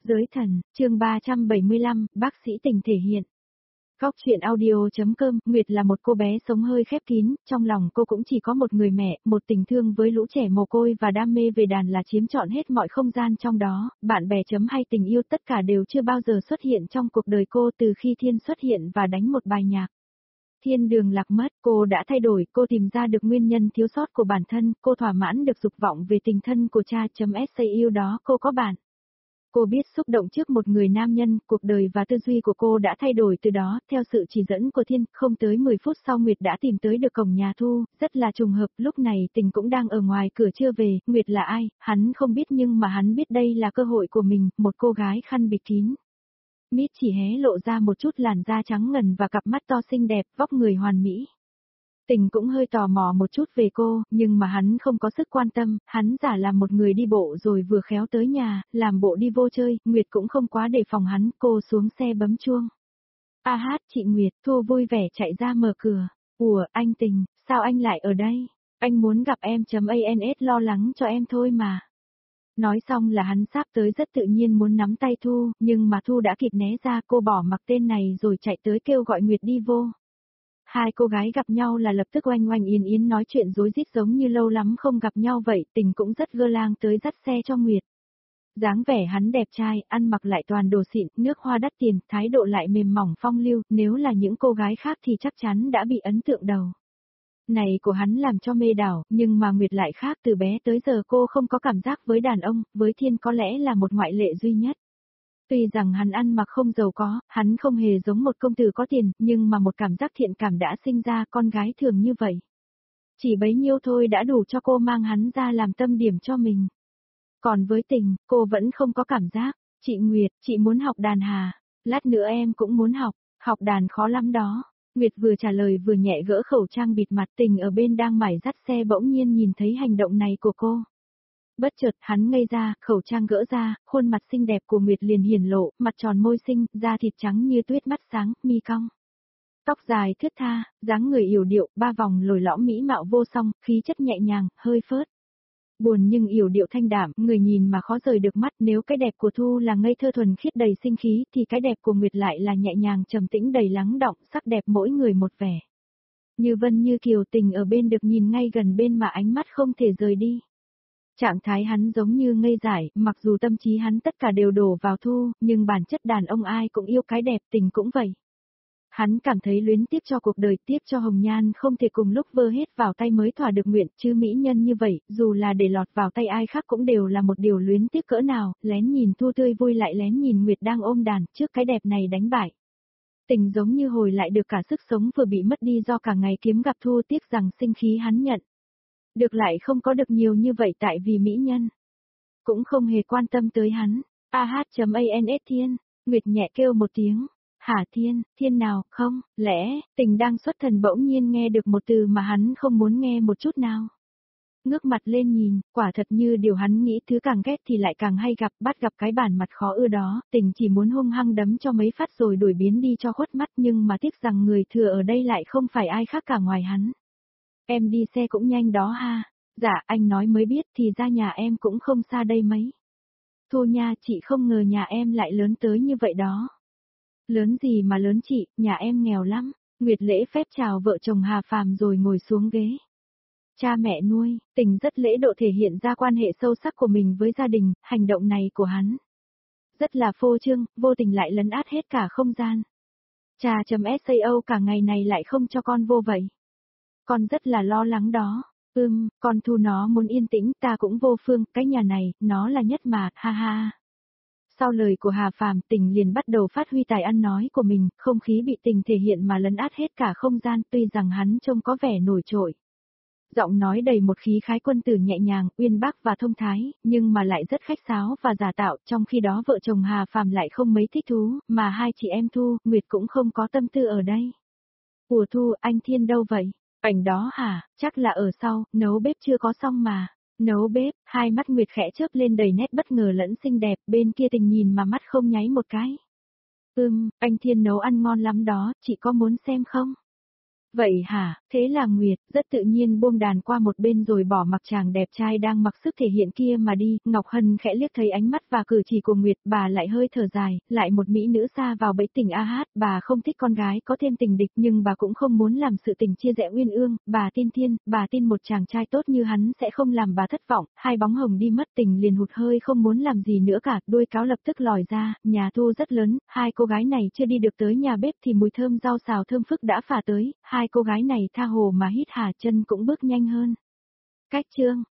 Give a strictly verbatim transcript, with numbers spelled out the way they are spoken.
Giới thần, chương ba trăm bảy mươi lăm, bác sĩ Tình thể hiện. Góc truyện audio.com, Nguyệt là một cô bé sống hơi khép kín, trong lòng cô cũng chỉ có một người mẹ, một tình thương với lũ trẻ mồ côi và đam mê về đàn là chiếm trọn hết mọi không gian trong đó, bạn bè chấm hay tình yêu tất cả đều chưa bao giờ xuất hiện trong cuộc đời cô từ khi Thiên xuất hiện và đánh một bài nhạc. Thiên đường lạc mất, cô đã thay đổi, cô tìm ra được nguyên nhân thiếu sót của bản thân, cô thỏa mãn được dục vọng về tình thân của cha chấm sa yêu đó cô có bạn. Cô biết xúc động trước một người nam nhân, cuộc đời và tư duy của cô đã thay đổi từ đó, theo sự chỉ dẫn của Thiên, không tới mười phút sau Nguyệt đã tìm tới được cổng nhà Thu, rất là trùng hợp, lúc này Tình cũng đang ở ngoài cửa chưa về, Nguyệt là ai, hắn không biết nhưng mà hắn biết đây là cơ hội của mình, một cô gái khăn bịt kín. Mít chỉ hé lộ ra một chút làn da trắng ngần và cặp mắt to xinh đẹp, vóc người hoàn mỹ. Tình cũng hơi tò mò một chút về cô, nhưng mà hắn không có sức quan tâm, hắn giả làm một người đi bộ rồi vừa khéo tới nhà, làm bộ đi vô chơi, Nguyệt cũng không quá đề phòng hắn, cô xuống xe bấm chuông. A hát, chị Nguyệt, Thu vui vẻ chạy ra mở cửa. Ủa, anh Tình, sao anh lại ở đây? Anh muốn gặp em chấm ans lo lắng cho em thôi mà. Nói xong là hắn sắp tới rất tự nhiên muốn nắm tay Thu, nhưng mà Thu đã kịp né ra, cô bỏ mặc tên này rồi chạy tới kêu gọi Nguyệt đi vô. Hai cô gái gặp nhau là lập tức oanh oanh yến yến nói chuyện rối rít giống như lâu lắm không gặp nhau vậy, Tình cũng rất gơ lang tới dắt xe cho Nguyệt. Dáng vẻ hắn đẹp trai, ăn mặc lại toàn đồ xịn, nước hoa đắt tiền, thái độ lại mềm mỏng phong lưu, nếu là những cô gái khác thì chắc chắn đã bị ấn tượng đầu. Này của hắn làm cho mê đảo, nhưng mà Nguyệt lại khác, từ bé tới giờ cô không có cảm giác với đàn ông, với Thiên có lẽ là một ngoại lệ duy nhất. Tuy rằng hắn ăn mặc không giàu có, hắn không hề giống một công tử có tiền, nhưng mà một cảm giác thiện cảm đã sinh ra, con gái thường như vậy. Chỉ bấy nhiêu thôi đã đủ cho cô mang hắn ra làm tâm điểm cho mình. Còn với Tình, cô vẫn không có cảm giác. Chị Nguyệt, chị muốn học đàn hà. Lát nữa em cũng muốn học, học đàn khó lắm đó. Nguyệt vừa trả lời vừa nhẹ gỡ khẩu trang bịt mặt, Tình ở bên đang mải dắt xe bỗng nhiên nhìn thấy hành động này của cô. Bất chợt hắn ngây ra, khẩu trang gỡ ra, khuôn mặt xinh đẹp của Nguyệt liền hiển lộ, mặt tròn môi xinh, da thịt trắng như tuyết mắt sáng, mi cong. Tóc dài thướt tha, dáng người yểu điệu, ba vòng lồi lõm mỹ mạo vô song, khí chất nhẹ nhàng, hơi phớt. Buồn nhưng yểu điệu thanh đảm, người nhìn mà khó rời được mắt, nếu cái đẹp của Thu là ngây thơ thuần khiết đầy sinh khí thì cái đẹp của Nguyệt lại là nhẹ nhàng trầm tĩnh đầy lắng đọng, sắc đẹp mỗi người một vẻ. Như vân như kiều, Tình ở bên được nhìn ngay gần bên mà ánh mắt không thể rời đi. Trạng thái hắn giống như ngây dại, mặc dù tâm trí hắn tất cả đều đổ vào Thu, nhưng bản chất đàn ông ai cũng yêu cái đẹp, Tình cũng vậy. Hắn cảm thấy luyến tiếc cho cuộc đời, tiếc cho hồng nhan không thể cùng lúc vơ hết vào tay mới thỏa được nguyện, chứ mỹ nhân như vậy, dù là để lọt vào tay ai khác cũng đều là một điều luyến tiếc cỡ nào, lén nhìn Thu tươi vui lại lén nhìn Nguyệt đang ôm đàn, trước cái đẹp này đánh bại. Tình giống như hồi lại được cả sức sống vừa bị mất đi do cả ngày kiếm gặp Thu, tiếc rằng sinh khí hắn nhận được lại không có được nhiều như vậy tại vì mỹ nhân cũng không hề quan tâm tới hắn. A hát chấm ans Thiên, Nguyệt nhẹ kêu một tiếng. Hả Thiên, Thiên nào, không, lẽ, Tình đang xuất thần bỗng nhiên nghe được một từ mà hắn không muốn nghe một chút nào. Ngước mặt lên nhìn, quả thật như điều hắn nghĩ, thứ càng ghét thì lại càng hay gặp, bắt gặp cái bản mặt khó ưa đó, Tình chỉ muốn hung hăng đấm cho mấy phát rồi đuổi biến đi cho khuất mắt, nhưng mà tiếc rằng người thừa ở đây lại không phải ai khác cả ngoài hắn. Em đi xe cũng nhanh đó ha. Dạ, anh nói mới biết thì ra nhà em cũng không xa đây mấy. Thu nha, chị không ngờ nhà em lại lớn tới như vậy đó. Lớn gì mà lớn chị, nhà em nghèo lắm. Nguyệt lễ phép chào vợ chồng Hà Phàm rồi ngồi xuống ghế. Cha mẹ nuôi, Tình rất lễ độ thể hiện ra quan hệ sâu sắc của mình với gia đình, hành động này của hắn rất là phô trương, vô tình lại lấn át hết cả không gian. Cha chấm sao cả ngày này lại không cho con vô vậy. Con rất là lo lắng đó. Ừm, con Thu nó muốn yên tĩnh, ta cũng vô phương, cái nhà này, nó là nhất mà, ha ha. Sau lời của Hà Phàm, Tình liền bắt đầu phát huy tài ăn nói của mình, không khí bị Tình thể hiện mà lấn át hết cả không gian, tuy rằng hắn trông có vẻ nổi trội. Giọng nói đầy một khí khái quân tử nhẹ nhàng, uyên bác và thông thái, nhưng mà lại rất khách sáo và giả tạo, trong khi đó vợ chồng Hà Phàm lại không mấy thích thú, mà hai chị em Thu, Nguyệt cũng không có tâm tư ở đây. Ủa Thu, anh Thiên đâu vậy? Ảnh đó hả, chắc là ở sau, nấu bếp chưa có xong mà. Nấu bếp, hai mắt Nguyệt khẽ chớp lên đầy nét bất ngờ lẫn xinh đẹp, bên kia Tình nhìn mà mắt không nháy một cái. Ừm, anh Thiên nấu ăn ngon lắm đó, chị có muốn xem không? Vậy hả, Thế là Nguyệt, rất tự nhiên buông đàn qua một bên rồi bỏ mặc chàng đẹp trai đang mặc sức thể hiện kia mà đi, Ngọc Hân khẽ liếc thấy ánh mắt và cử chỉ của Nguyệt, bà lại hơi thở dài, lại một mỹ nữ xa vào bẫy tình a hát, bà không thích con gái có thêm tình địch nhưng bà cũng không muốn làm sự tình chia rẽ uyên ương, bà tin thiên, bà tin một chàng trai tốt như hắn sẽ không làm bà thất vọng, hai bóng hồng đi mất tình liền hụt hơi không muốn làm gì nữa cả, đuôi cáo lập tức lòi ra, nhà thu rất lớn, hai cô gái này chưa đi được tới nhà bếp thì mùi thơm rau xào thơm phức đã phả tới, hai cô gái này tha hồ mà hít hà chân cũng bước nhanh hơn. Cách chương